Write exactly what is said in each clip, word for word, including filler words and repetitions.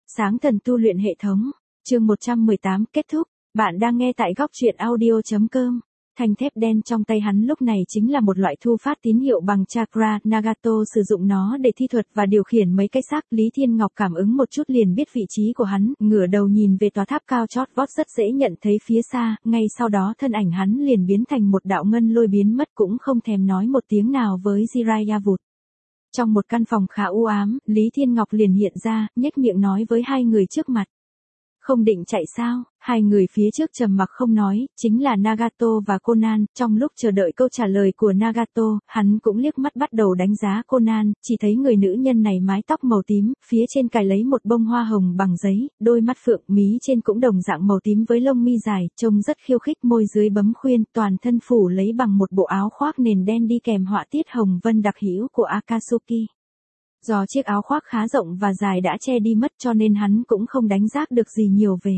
Sáng thần tu luyện hệ thống, chương một trăm mười tám kết thúc, bạn đang nghe tại góc truyện audio.com. Thanh thép đen trong tay hắn lúc này chính là một loại thu phát tín hiệu bằng chakra, Nagato sử dụng nó để thi thuật và điều khiển mấy cái xác. Lý Thiên Ngọc cảm ứng một chút liền biết vị trí của hắn, ngửa đầu nhìn về tòa tháp cao chót vót rất dễ nhận thấy phía xa, ngay sau đó thân ảnh hắn liền biến thành một đạo ngân lôi biến mất cũng không thèm nói một tiếng nào với Jiraiya vụt. Trong một căn phòng khá u ám, Lý Thiên Ngọc liền hiện ra, nhếch miệng nói với hai người trước mặt. Không định chạy sao? Hai người phía trước trầm mặc không nói, chính là Nagato và Conan. Trong lúc chờ đợi câu trả lời của Nagato, hắn cũng liếc mắt bắt đầu đánh giá Conan, chỉ thấy người nữ nhân này mái tóc màu tím, phía trên cài lấy một bông hoa hồng bằng giấy, đôi mắt phượng, mí trên cũng đồng dạng màu tím với lông mi dài, trông rất khiêu khích, môi dưới bấm khuyên, toàn thân phủ lấy bằng một bộ áo khoác nền đen đi kèm họa tiết hồng vân đặc hữu của Akatsuki. Do chiếc áo khoác khá rộng và dài đã che đi mất cho nên hắn cũng không đánh giá được gì nhiều về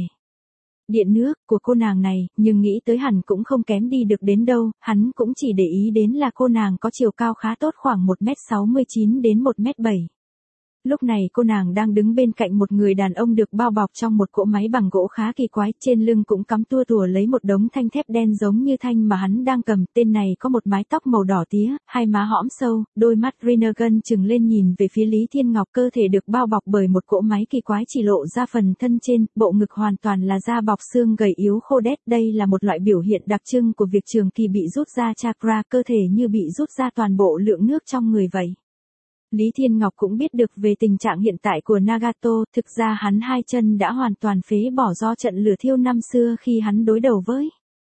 điện nước của cô nàng này, nhưng nghĩ tới hẳn cũng không kém đi được đến đâu, hắn cũng chỉ để ý đến là cô nàng có chiều cao khá tốt khoảng một mét sáu mươi chín đến một mét bảy. Lúc này cô nàng đang đứng bên cạnh một người đàn ông được bao bọc trong một cỗ máy bằng gỗ khá kỳ quái, trên lưng cũng cắm tua tủa lấy một đống thanh thép đen giống như thanh mà hắn đang cầm. Tên này có một mái tóc màu đỏ tía, hai má hõm sâu, đôi mắt Rinnegan trừng lên nhìn về phía Lý Thiên Ngọc, cơ thể được bao bọc bởi một cỗ máy kỳ quái chỉ lộ ra phần thân trên, bộ ngực hoàn toàn là da bọc xương gầy yếu khô đét. Đây là một loại biểu hiện đặc trưng của việc trường kỳ bị rút ra chakra, cơ thể như bị rút ra toàn bộ lượng nước trong người vậy. Lý Thiên Ngọc cũng biết được về tình trạng hiện tại của Nagato, thực ra hắn hai chân đã hoàn toàn phế bỏ do trận lửa thiêu năm xưa khi hắn đối đầu với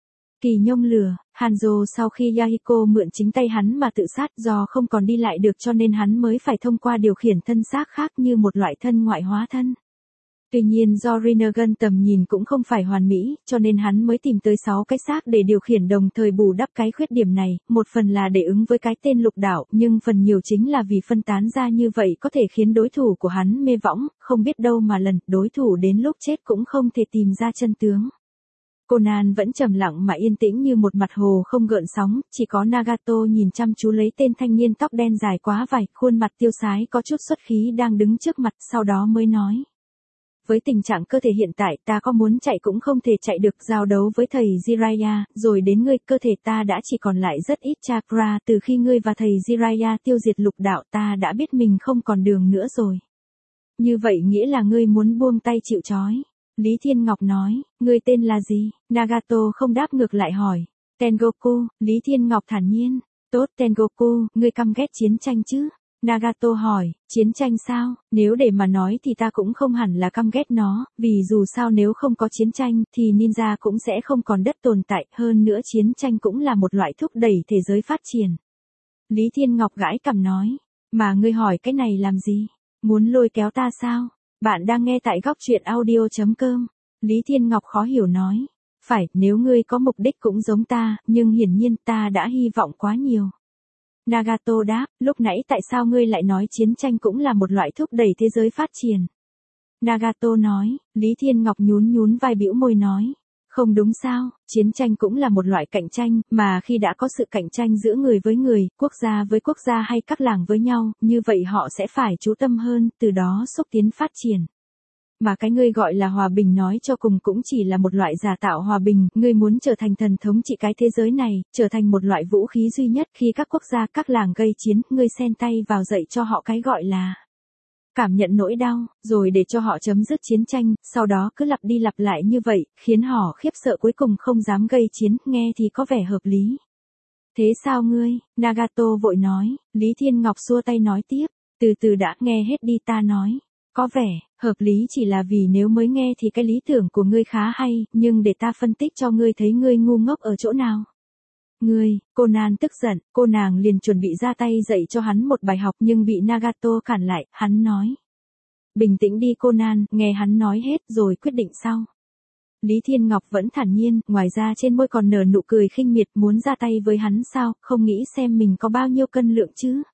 Kỳ Nhông lửa. Hanzo sau khi Yahiko mượn chính tay hắn mà tự sát, do không còn đi lại được cho nên hắn mới phải thông qua điều khiển thân xác khác như một loại thân ngoại hóa thân. Tuy nhiên do Rinnegan tầm nhìn cũng không phải hoàn mỹ, cho nên hắn mới tìm tới sáu cái xác để điều khiển đồng thời bù đắp cái khuyết điểm này, một phần là để ứng với cái tên lục đảo, nhưng phần nhiều chính là vì phân tán ra như vậy có thể khiến đối thủ của hắn mê võng, không biết đâu mà lần, đối thủ đến lúc chết cũng không thể tìm ra chân tướng. Conan vẫn trầm lặng mà yên tĩnh như một mặt hồ không gợn sóng, chỉ có Nagato nhìn chăm chú lấy tên thanh niên tóc đen dài quá vải, khuôn mặt tiêu sái có chút xuất khí đang đứng trước mặt, sau đó mới nói. Với tình trạng cơ thể hiện tại ta có muốn chạy cũng không thể chạy được, giao đấu với thầy Jiraiya, rồi đến ngươi, cơ thể ta đã chỉ còn lại rất ít chakra, từ khi ngươi và thầy Jiraiya tiêu diệt lục đạo ta đã biết mình không còn đường nữa rồi. Như vậy nghĩa là ngươi muốn buông tay chịu trói. Lý Thiên Ngọc nói, ngươi tên là gì? Nagato không đáp ngược lại hỏi. Tengoku. Lý Thiên Ngọc thản nhiên. Tốt Tengoku, ngươi căm ghét chiến tranh chứ? Nagato hỏi, chiến tranh sao? Nếu để mà nói thì ta cũng không hẳn là căm ghét nó, vì dù sao nếu không có chiến tranh thì ninja cũng sẽ không còn đất tồn tại, hơn nữa chiến tranh cũng là một loại thúc đẩy thế giới phát triển. Lý Thiên Ngọc gãi cằm nói, mà ngươi hỏi cái này làm gì? Muốn lôi kéo ta sao? Bạn đang nghe tại góc truyện audio.com. Lý Thiên Ngọc khó hiểu nói, phải, nếu ngươi có mục đích cũng giống ta, nhưng hiển nhiên ta đã hy vọng quá nhiều. Nagato đáp, lúc nãy tại sao ngươi lại nói chiến tranh cũng là một loại thúc đẩy thế giới phát triển? Nagato nói, Lý Thiên Ngọc nhún nhún vai bĩu môi nói, không đúng sao, chiến tranh cũng là một loại cạnh tranh, mà khi đã có sự cạnh tranh giữa người với người, quốc gia với quốc gia hay các làng với nhau, như vậy họ sẽ phải chú tâm hơn, từ đó xúc tiến phát triển. Mà cái ngươi gọi là hòa bình nói cho cùng cũng chỉ là một loại giả tạo hòa bình, ngươi muốn trở thành thần thống trị cái thế giới này, trở thành một loại vũ khí duy nhất khi các quốc gia các làng gây chiến, ngươi xen tay vào dạy cho họ cái gọi là cảm nhận nỗi đau, rồi để cho họ chấm dứt chiến tranh, sau đó cứ lặp đi lặp lại như vậy, khiến họ khiếp sợ cuối cùng không dám gây chiến, nghe thì có vẻ hợp lý. Thế sao ngươi? Nagato vội nói. Lý Thiên Ngọc xua tay nói tiếp, từ từ đã, nghe hết đi ta nói. Có vẻ, hợp lý chỉ là vì nếu mới nghe thì cái lý tưởng của ngươi khá hay, nhưng để ta phân tích cho ngươi thấy ngươi ngu ngốc ở chỗ nào. Ngươi, Conan tức giận, cô nàng liền chuẩn bị ra tay dạy cho hắn một bài học nhưng bị Nagato cản lại, hắn nói. Bình tĩnh đi Conan, nghe hắn nói hết rồi quyết định sau. Lý Thiên Ngọc vẫn thản nhiên, ngoài ra trên môi còn nở nụ cười khinh miệt, muốn ra tay với hắn sao, không nghĩ xem mình có bao nhiêu cân lượng chứ.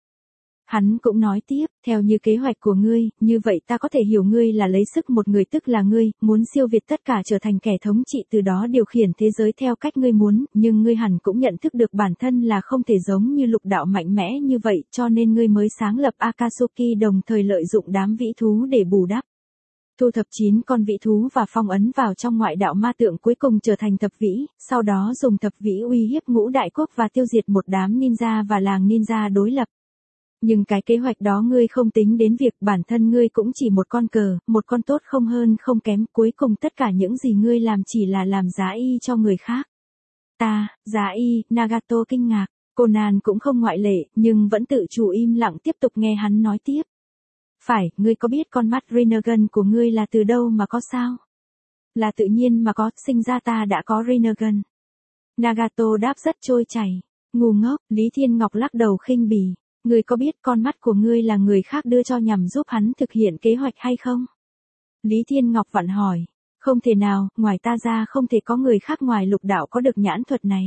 Hắn cũng nói tiếp, theo như kế hoạch của ngươi, như vậy ta có thể hiểu ngươi là lấy sức một người tức là ngươi, muốn siêu việt tất cả trở thành kẻ thống trị từ đó điều khiển thế giới theo cách ngươi muốn, nhưng ngươi hẳn cũng nhận thức được bản thân là không thể giống như lục đạo mạnh mẽ như vậy, cho nên ngươi mới sáng lập Akatsuki đồng thời lợi dụng đám vĩ thú để bù đắp. thu thập chín con vĩ thú và phong ấn vào trong ngoại đạo ma tượng cuối cùng trở thành thập vĩ, sau đó dùng thập vĩ uy hiếp ngũ đại quốc và tiêu diệt một đám ninja và làng ninja đối lập. Nhưng cái kế hoạch đó ngươi không tính đến việc bản thân ngươi cũng chỉ một con cờ, một con tốt không hơn không kém, cuối cùng tất cả những gì ngươi làm chỉ là làm giá y cho người khác. Ta, giá y, Nagato kinh ngạc, Conan cũng không ngoại lệ, nhưng vẫn tự chủ im lặng tiếp tục nghe hắn nói tiếp. Phải, ngươi có biết con mắt Rinnegan của ngươi là từ đâu mà có sao? Là tự nhiên mà có, sinh ra ta đã có Rinnegan. Nagato đáp rất trôi chảy. Ngu ngốc, Lý Thiên Ngọc lắc đầu khinh bỉ. Ngươi có biết con mắt của ngươi là người khác đưa cho nhằm giúp hắn thực hiện kế hoạch hay không? Lý Thiên Ngọc vặn hỏi. Không thể nào, ngoài ta ra không thể có người khác ngoài lục đạo có được nhãn thuật này.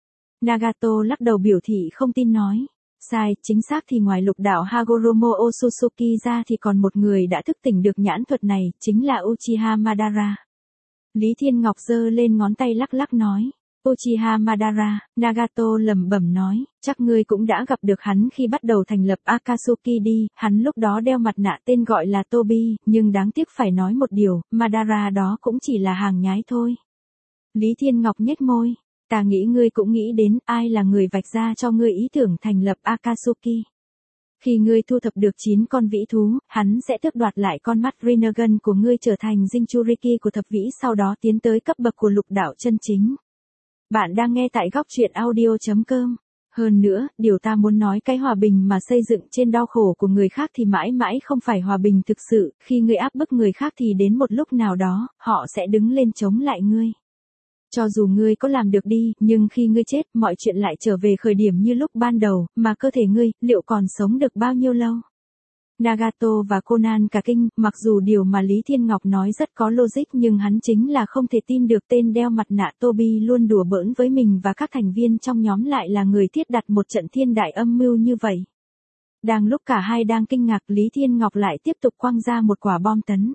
Nagato lắc đầu biểu thị không tin nói. Sai, chính xác thì ngoài lục đạo Hagoromo Otsutsuki ra thì còn một người đã thức tỉnh được nhãn thuật này, chính là Uchiha Madara. Lý Thiên Ngọc giơ lên ngón tay lắc lắc nói. Uchiha Madara, Nagato lẩm bẩm nói, chắc ngươi cũng đã gặp được hắn khi bắt đầu thành lập Akatsuki đi, hắn lúc đó đeo mặt nạ tên gọi là Tobi, nhưng đáng tiếc phải nói một điều, Madara đó cũng chỉ là hàng nhái thôi. Lý Thiên Ngọc nhếch môi, ta nghĩ ngươi cũng nghĩ đến ai là người vạch ra cho ngươi ý tưởng thành lập Akatsuki. Khi ngươi thu thập được chín con vĩ thú, hắn sẽ tước đoạt lại con mắt Rinnegan của ngươi trở thành Jinchuriki của thập vĩ sau đó tiến tới cấp bậc của lục đạo chân chính. Bạn đang nghe tại góc truyện audio.com. Hơn nữa, điều ta muốn nói cái hòa bình mà xây dựng trên đau khổ của người khác thì mãi mãi không phải hòa bình thực sự, khi ngươi áp bức người khác thì đến một lúc nào đó, họ sẽ đứng lên chống lại ngươi. Cho dù ngươi có làm được đi, nhưng khi ngươi chết, mọi chuyện lại trở về khởi điểm như lúc ban đầu, mà cơ thể ngươi, liệu còn sống được bao nhiêu lâu? Nagato và Conan cả kinh, mặc dù điều mà Lý Thiên Ngọc nói rất có logic nhưng hắn chính là không thể tin được tên đeo mặt nạ Tobi luôn đùa bỡn với mình và các thành viên trong nhóm lại là người thiết đặt một trận thiên đại âm mưu như vậy. Đang lúc cả hai đang kinh ngạc, Lý Thiên Ngọc lại tiếp tục quăng ra một quả bom tấn.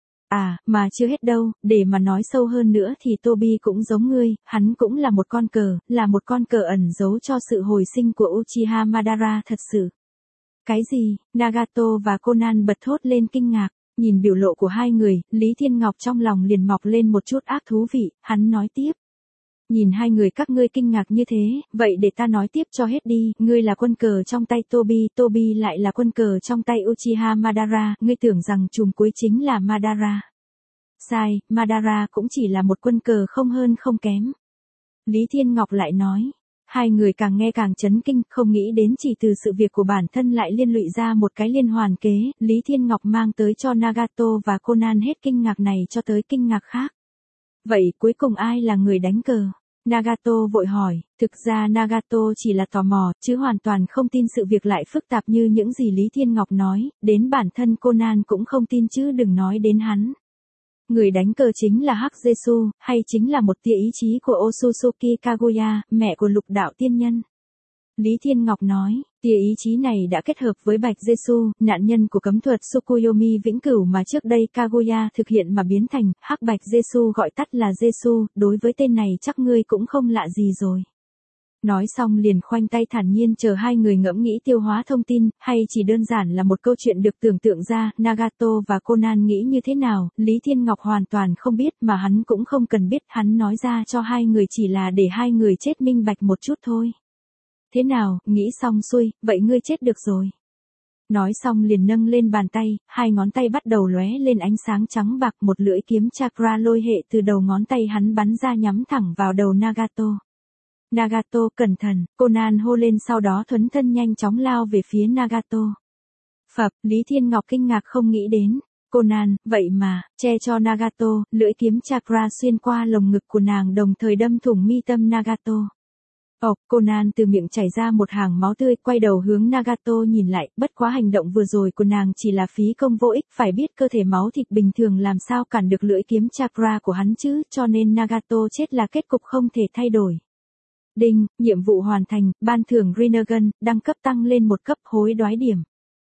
À, mà chưa hết đâu, để mà nói sâu hơn nữa thì Tobi cũng giống ngươi, hắn cũng là một con cờ, là một con cờ ẩn giấu cho sự hồi sinh của Uchiha Madara thật sự. Cái gì? Nagato và Conan bật thốt lên kinh ngạc, nhìn biểu lộ của hai người, Lý Thiên Ngọc trong lòng liền mọc lên một chút ác thú vị, hắn nói tiếp. Nhìn hai người các ngươi kinh ngạc như thế, vậy để ta nói tiếp cho hết đi, ngươi là quân cờ trong tay Tobi, Tobi lại là quân cờ trong tay Uchiha Madara, ngươi tưởng rằng chùm cuối chính là Madara. Sai, Madara cũng chỉ là một quân cờ không hơn không kém. Lý Thiên Ngọc lại nói. Hai người càng nghe càng chấn kinh, không nghĩ đến chỉ từ sự việc của bản thân lại liên lụy ra một cái liên hoàn kế, Lý Thiên Ngọc mang tới cho Nagato và Conan hết kinh ngạc này cho tới kinh ngạc khác. Vậy cuối cùng ai là người đánh cờ? Nagato vội hỏi, thực ra Nagato chỉ là tò mò, chứ hoàn toàn không tin sự việc lại phức tạp như những gì Lý Thiên Ngọc nói, đến bản thân Conan cũng không tin chứ đừng nói đến hắn. Người đánh cờ chính là Hắc Jesu, hay chính là một tia ý chí của Otsutsuki Kaguya, mẹ của lục đạo tiên nhân. Lý Thiên Ngọc nói, tia ý chí này đã kết hợp với Bạch Jesu, nạn nhân của cấm thuật Tsukuyomi vĩnh cửu mà trước đây Kaguya thực hiện mà biến thành, Hắc Bạch Jesu gọi tắt là Jesu, đối với tên này chắc ngươi cũng không lạ gì rồi. Nói xong liền khoanh tay thản nhiên chờ hai người ngẫm nghĩ tiêu hóa thông tin, hay chỉ đơn giản là một câu chuyện được tưởng tượng ra, Nagato và Conan nghĩ như thế nào, Lý Thiên Ngọc hoàn toàn không biết mà hắn cũng không cần biết, hắn nói ra cho hai người chỉ là để hai người chết minh bạch một chút thôi. Thế nào, nghĩ xong xuôi, vậy ngươi chết được rồi. Nói xong liền nâng lên bàn tay, hai ngón tay bắt đầu lóe lên ánh sáng trắng bạc, một lưỡi kiếm chakra lôi hệ từ đầu ngón tay hắn bắn ra nhắm thẳng vào đầu Nagato. Nagato cẩn thận, Conan hô lên sau đó thuấn thân nhanh chóng lao về phía Nagato. Phập, Lý Thiên Ngọc kinh ngạc không nghĩ đến. Conan, vậy mà, che cho Nagato, lưỡi kiếm chakra xuyên qua lồng ngực của nàng đồng thời đâm thủng mi tâm Nagato. Ồ, Conan từ miệng chảy ra một hàng máu tươi, quay đầu hướng Nagato nhìn lại, bất quá hành động vừa rồi của nàng chỉ là phí công vô ích, phải biết cơ thể máu thịt bình thường làm sao cản được lưỡi kiếm chakra của hắn chứ, cho nên Nagato chết là kết cục không thể thay đổi. Đinh, nhiệm vụ hoàn thành, ban thưởng Rinnegan, đẳng cấp tăng lên một cấp, hối đoái điểm.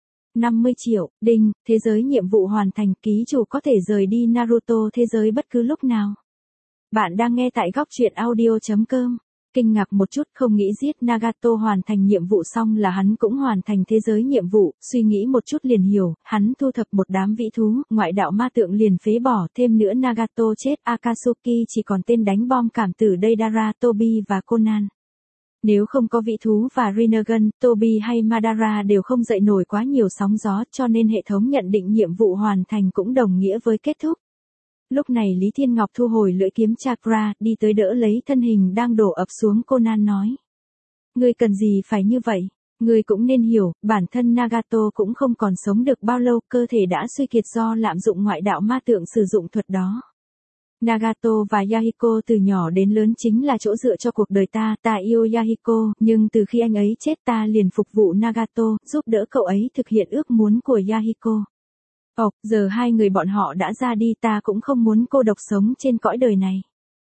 năm mươi triệu, đinh, thế giới nhiệm vụ hoàn thành, ký chủ có thể rời đi Naruto thế giới bất cứ lúc nào. Bạn đang nghe tại góc truyện audio.com. Kinh ngạc một chút, không nghĩ giết Nagato hoàn thành nhiệm vụ xong là hắn cũng hoàn thành thế giới nhiệm vụ, suy nghĩ một chút liền hiểu, hắn thu thập một đám vĩ thú, ngoại đạo ma tượng liền phế bỏ, thêm nữa Nagato chết, Akatsuki chỉ còn tên đánh bom cảm tử Deidara, Tobi và Conan. Nếu không có vĩ thú và Rinnegan, Tobi hay Madara đều không dậy nổi quá nhiều sóng gió, cho nên hệ thống nhận định nhiệm vụ hoàn thành cũng đồng nghĩa với kết thúc. Lúc này Lý Thiên Ngọc thu hồi lưỡi kiếm chakra, đi tới đỡ lấy thân hình đang đổ ập xuống Conan nói. Ngươi cần gì phải như vậy? Ngươi cũng nên hiểu, bản thân Nagato cũng không còn sống được bao lâu, cơ thể đã suy kiệt do lạm dụng ngoại đạo ma tượng sử dụng thuật đó. Nagato và Yahiko từ nhỏ đến lớn chính là chỗ dựa cho cuộc đời ta, ta yêu Yahiko, nhưng từ khi anh ấy chết ta liền phục vụ Nagato, giúp đỡ cậu ấy thực hiện ước muốn của Yahiko. Ồ, giờ hai người bọn họ đã ra đi, ta cũng không muốn cô độc sống trên cõi đời này.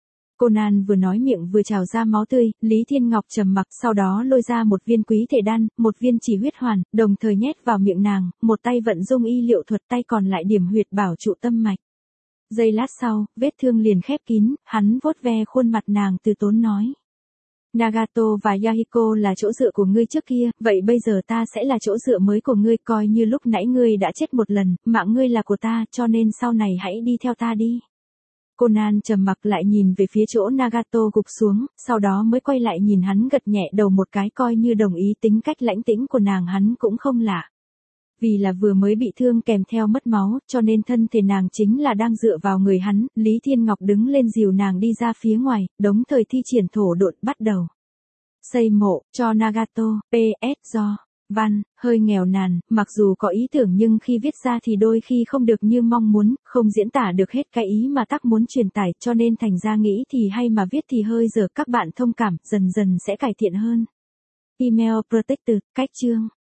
Conan vừa nói miệng vừa trào ra máu tươi, Lý Thiên Ngọc trầm mặc, sau đó lôi ra một viên quý thể đan, một viên chỉ huyết hoàn, đồng thời nhét vào miệng nàng, một tay vận dung y liệu thuật, tay còn lại điểm huyệt bảo trụ tâm mạch. Giây lát sau, vết thương liền khép kín, hắn vuốt ve khuôn mặt nàng từ tốn nói. Nagato và Yahiko là chỗ dựa của ngươi trước kia, vậy bây giờ ta sẽ là chỗ dựa mới của ngươi, coi như lúc nãy ngươi đã chết một lần, mạng ngươi là của ta, cho nên sau này hãy đi theo ta đi. Conan trầm mặc lại nhìn về phía chỗ Nagato gục xuống, sau đó mới quay lại nhìn hắn gật nhẹ đầu một cái, coi như đồng ý tính cách lãnh tĩnh của nàng hắn cũng không lạ. Vì là vừa mới bị thương kèm theo mất máu, cho nên thân thể nàng chính là đang dựa vào người hắn, Lý Thiên Ngọc đứng lên dìu nàng đi ra phía ngoài, đồng thời thi triển thổ độn bắt đầu. Xây mộ, cho Nagato, pê ét do, văn, hơi nghèo nàn, mặc dù có ý tưởng nhưng khi viết ra thì đôi khi không được như mong muốn, không diễn tả được hết cái ý mà tác muốn truyền tải, cho nên thành ra nghĩ thì hay mà viết thì hơi dở, các bạn thông cảm, dần dần sẽ cải thiện hơn. Email Protected, cách chương.